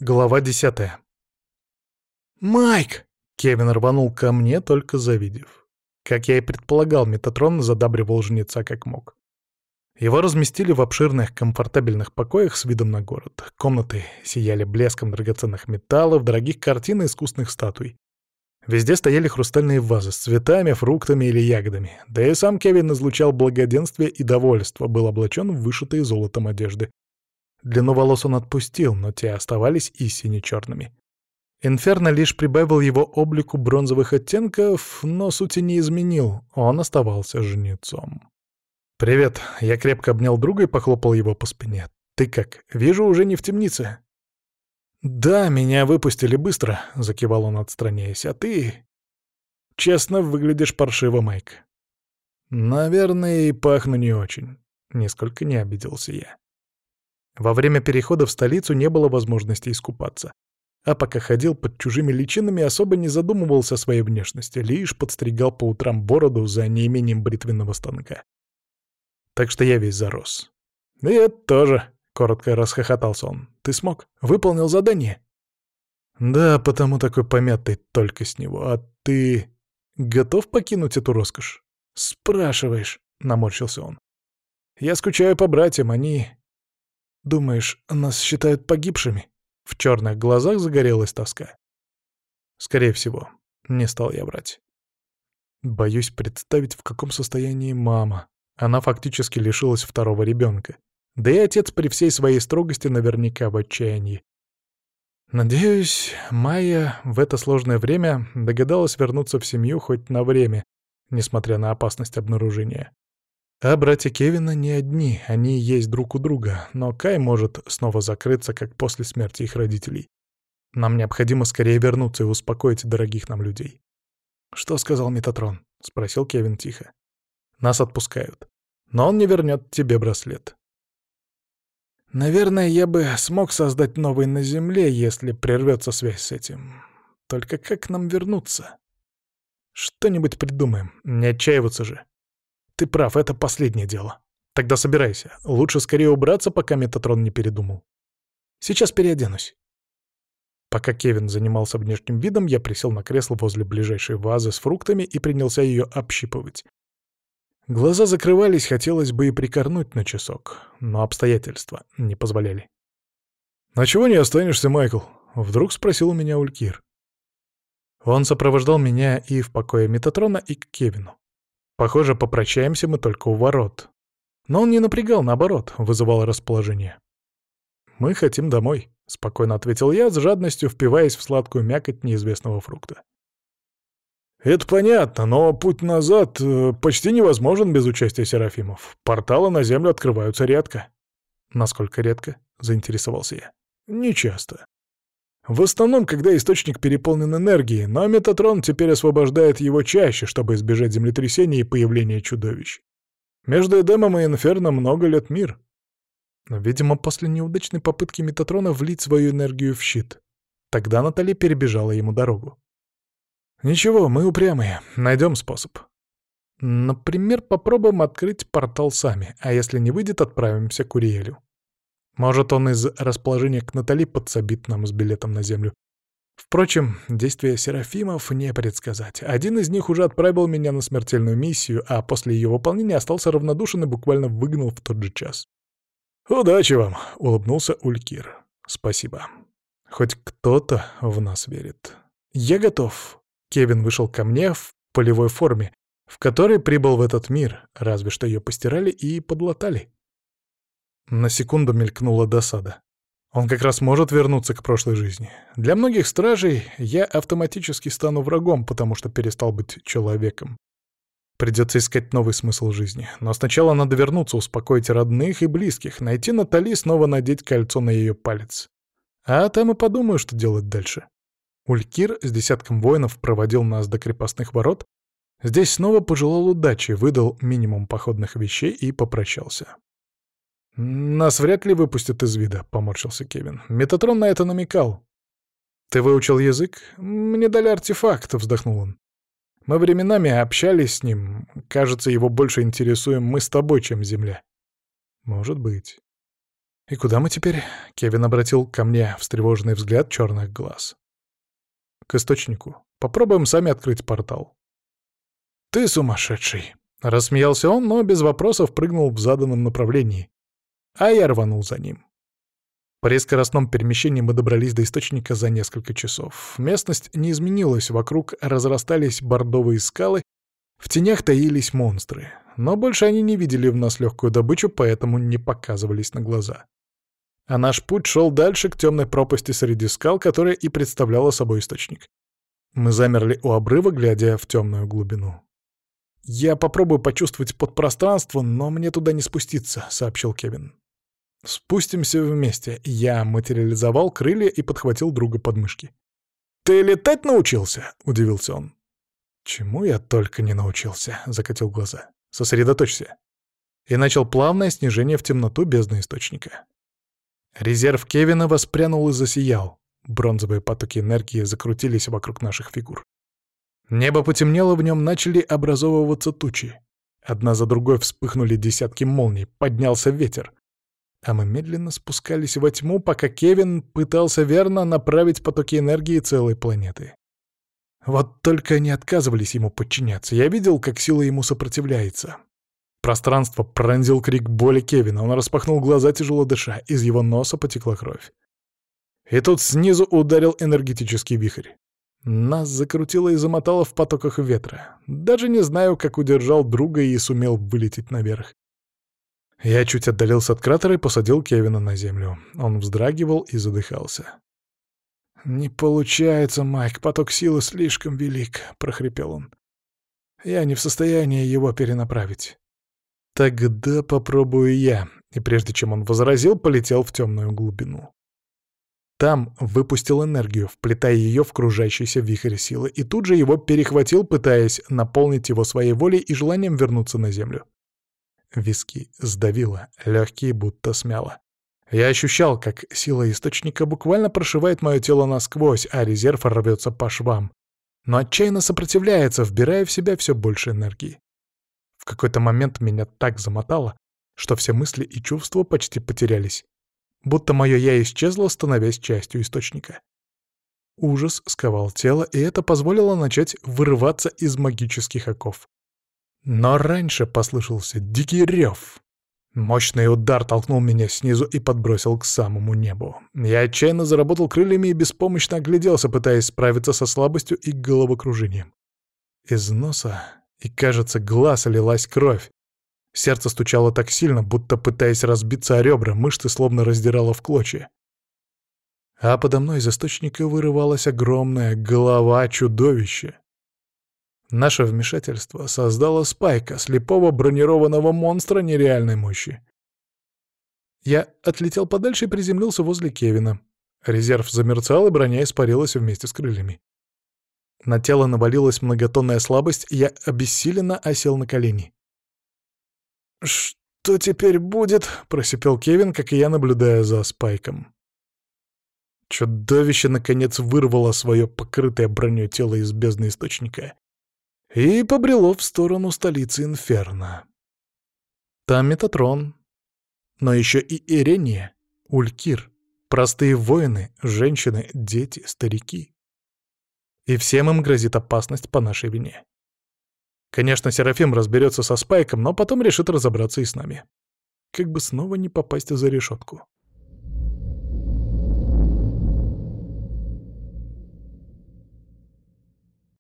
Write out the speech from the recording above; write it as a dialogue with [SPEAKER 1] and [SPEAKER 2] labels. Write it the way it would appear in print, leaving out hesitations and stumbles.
[SPEAKER 1] Глава 10. «Майк!» — Кевин рванул ко мне, только завидев. Как я и предполагал, Метатрон задабривал жнеца как мог. Его разместили в обширных, комфортабельных покоях с видом на город. Комнаты сияли блеском драгоценных металлов, дорогих картин и искусных статуй. Везде стояли хрустальные вазы с цветами, фруктами или ягодами. Да и сам Кевин излучал благоденствие и довольство, был облачен в вышитые золотом одежды. Длину волос он отпустил, но те оставались и сине-черными. Инферно лишь прибавил его облику бронзовых оттенков, но сути не изменил, он оставался жнецом. «Привет», — я крепко обнял друга и похлопал его по спине. «Ты как? Вижу, уже не в темнице». «Да, меня выпустили быстро», — закивал он, отстраняясь. «А ты...» «Честно, выглядишь паршиво, Майк». «Наверное, и пахну не очень», — нисколько не обиделся я. Во время перехода в столицу не было возможности искупаться. А пока ходил под чужими личинами, особо не задумывался о своей внешности, лишь подстригал по утрам бороду за неимением бритвенного станка. Так что я весь зарос. «И это тоже», — коротко расхохотался он. «Ты смог? Выполнил задание?» «Да, потому такой помятый только с него. А ты готов покинуть эту роскошь?» «Спрашиваешь», — наморщился он. «Я скучаю по братьям, они...» «Думаешь, нас считают погибшими?» В черных глазах загорелась тоска. «Скорее всего», — не стал я врать. Боюсь представить, в каком состоянии мама. Она фактически лишилась второго ребенка. Да и отец при всей своей строгости наверняка в отчаянии. Надеюсь, Майя в это сложное время догадалась вернуться в семью хоть на время, несмотря на опасность обнаружения. А братья Кевина не одни, они есть друг у друга, но Кай может снова закрыться, как после смерти их родителей. Нам необходимо скорее вернуться и успокоить дорогих нам людей. «Что сказал Метатрон?» — спросил Кевин тихо. «Нас отпускают. Но он не вернет тебе браслет». «Наверное, я бы смог создать новый на Земле, если прервется связь с этим. Только как нам вернуться?» «Что-нибудь придумаем, не отчаиваться же». «Ты прав, это последнее дело. Тогда собирайся. Лучше скорее убраться, пока Метатрон не передумал. Сейчас переоденусь». Пока Кевин занимался внешним видом, я присел на кресло возле ближайшей вазы с фруктами и принялся ее общипывать. Глаза закрывались, хотелось бы и прикорнуть на часок, но обстоятельства не позволяли. «А чего не останешься, Майкл?» — вдруг спросил у меня Улькир. Он сопровождал меня и в покое Метатрона, и к Кевину. Похоже, попрощаемся мы только у ворот. Но он не напрягал, наоборот, вызывал расположение. «Мы хотим домой», — спокойно ответил я, с жадностью впиваясь в сладкую мякоть неизвестного фрукта. «Это понятно, но путь назад почти невозможен без участия серафимов. Порталы на Землю открываются редко». «Насколько редко?» — заинтересовался я. «Нечасто. В основном, когда источник переполнен энергией, но Метатрон теперь освобождает его чаще, чтобы избежать землетрясений и появления чудовищ. Между Эдемом и Инферно много лет мир». Видимо, после неудачной попытки Метатрона влить свою энергию в щит. Тогда Натали перебежала ему дорогу. «Ничего, мы упрямые, найдем способ. Например, попробуем открыть портал сами, а если не выйдет, отправимся к Уриэлю. Может, он из расположения к Натали подсобит нам с билетом на Землю. Впрочем, действия серафимов не предсказать. Один из них уже отправил меня на смертельную миссию, а после ее выполнения остался равнодушен и буквально выгнал в тот же час». «Удачи вам!» — улыбнулся Улькир. «Спасибо. Хоть кто-то в нас верит. Я готов». Кевин вышел ко мне в полевой форме, в которой прибыл в этот мир, разве что ее постирали и подлатали. На секунду мелькнула досада. Он как раз может вернуться к прошлой жизни. Для многих стражей я автоматически стану врагом, потому что перестал быть человеком. Придется искать новый смысл жизни. Но сначала надо вернуться, успокоить родных и близких, найти Натали, снова надеть кольцо на ее палец. А там и подумаю, что делать дальше. Улькир с десятком воинов проводил нас до крепостных ворот. Здесь снова пожелал удачи, выдал минимум походных вещей и попрощался. «Нас вряд ли выпустят из вида», — поморщился Кевин. «Метатрон на это намекал». «Ты выучил язык?» «Мне дали артефакт», — вздохнул он. «Мы временами общались с ним. Кажется, его больше интересуем мы с тобой, чем Земля». «Может быть». «И куда мы теперь?» — Кевин обратил ко мне встревоженный взгляд черных глаз. «К источнику. Попробуем сами открыть портал». «Ты сумасшедший!» — рассмеялся он, но без вопросов прыгнул в заданном направлении. А я рванул за ним. При скоростном перемещении мы добрались до источника за несколько часов. Местность не изменилась, вокруг разрастались бордовые скалы, в тенях таились монстры. Но больше они не видели в нас легкую добычу, поэтому не показывались на глаза. А наш путь шел дальше к темной пропасти среди скал, которая и представляла собой источник. Мы замерли у обрыва, глядя в темную глубину. «Я попробую почувствовать подпространство, но мне туда не спуститься», — сообщил Кевин. «Спустимся вместе». Я материализовал крылья и подхватил друга под мышки. «Ты летать научился?» — удивился он. «Чему я только не научился», — закатил глаза. «Сосредоточься». И начал плавное снижение в темноту бездны источника. Резерв Кевина воспрянул и засиял. Бронзовые потоки энергии закрутились вокруг наших фигур. Небо потемнело, в нем начали образовываться тучи. Одна за другой вспыхнули десятки молний, поднялся ветер. А мы медленно спускались во тьму, пока Кевин пытался верно направить потоки энергии целой планеты. Вот только они отказывались ему подчиняться. Я видел, как сила ему сопротивляется. Пространство пронзил крик боли Кевина. Он распахнул глаза, тяжело дыша. Из его носа потекла кровь. И тут снизу ударил энергетический вихрь. Нас закрутило и замотало в потоках ветра. Даже не знаю, как удержал друга и сумел вылететь наверх. Я чуть отдалился от кратера и посадил Кевина на землю. Он вздрагивал и задыхался. «Не получается, Майк, поток силы слишком велик», — прохрипел он. «Я не в состоянии его перенаправить». «Тогда попробую я», и прежде чем он возразил, полетел в темную глубину. Там выпустил энергию, вплетая ее в кружащийся вихрь силы, и тут же его перехватил, пытаясь наполнить его своей волей и желанием вернуться на землю. Виски сдавило, легкие будто смяло. Я ощущал, как сила источника буквально прошивает мое тело насквозь, а резерв рвется по швам, но отчаянно сопротивляется, вбирая в себя все больше энергии. В какой-то момент меня так замотало, что все мысли и чувства почти потерялись. Будто мое «я» исчезло, становясь частью источника. Ужас сковал тело, и это позволило начать вырываться из магических оков. Но раньше послышался дикий рев. Мощный удар толкнул меня снизу и подбросил к самому небу. Я отчаянно заработал крыльями и беспомощно огляделся, пытаясь справиться со слабостью и головокружением. Из носа и, кажется, глаз лилась кровь. Сердце стучало так сильно, будто пытаясь разбиться о ребра, мышцы словно раздирало в клочья. А подо мной из источника вырывалась огромная голова чудовища. Наше вмешательство создало Спайка, слепого бронированного монстра нереальной мощи. Я отлетел подальше и приземлился возле Кевина. Резерв замерцал, и броня испарилась вместе с крыльями. На тело навалилась многотонная слабость, и я обессиленно осел на колени. «Что теперь будет?» — просипел Кевин, как и я, наблюдая за Спайком. Чудовище, наконец, вырвало свое покрытое броней тело из бездны источника и побрело в сторону столицы Инферно. Там Метатрон, но еще и Ирения, Улькир, простые воины, женщины, дети, старики. И всем им грозит опасность по нашей вине. Конечно, Серафим разберется со Спайком, но потом решит разобраться и с нами. Как бы снова не попасть за решетку.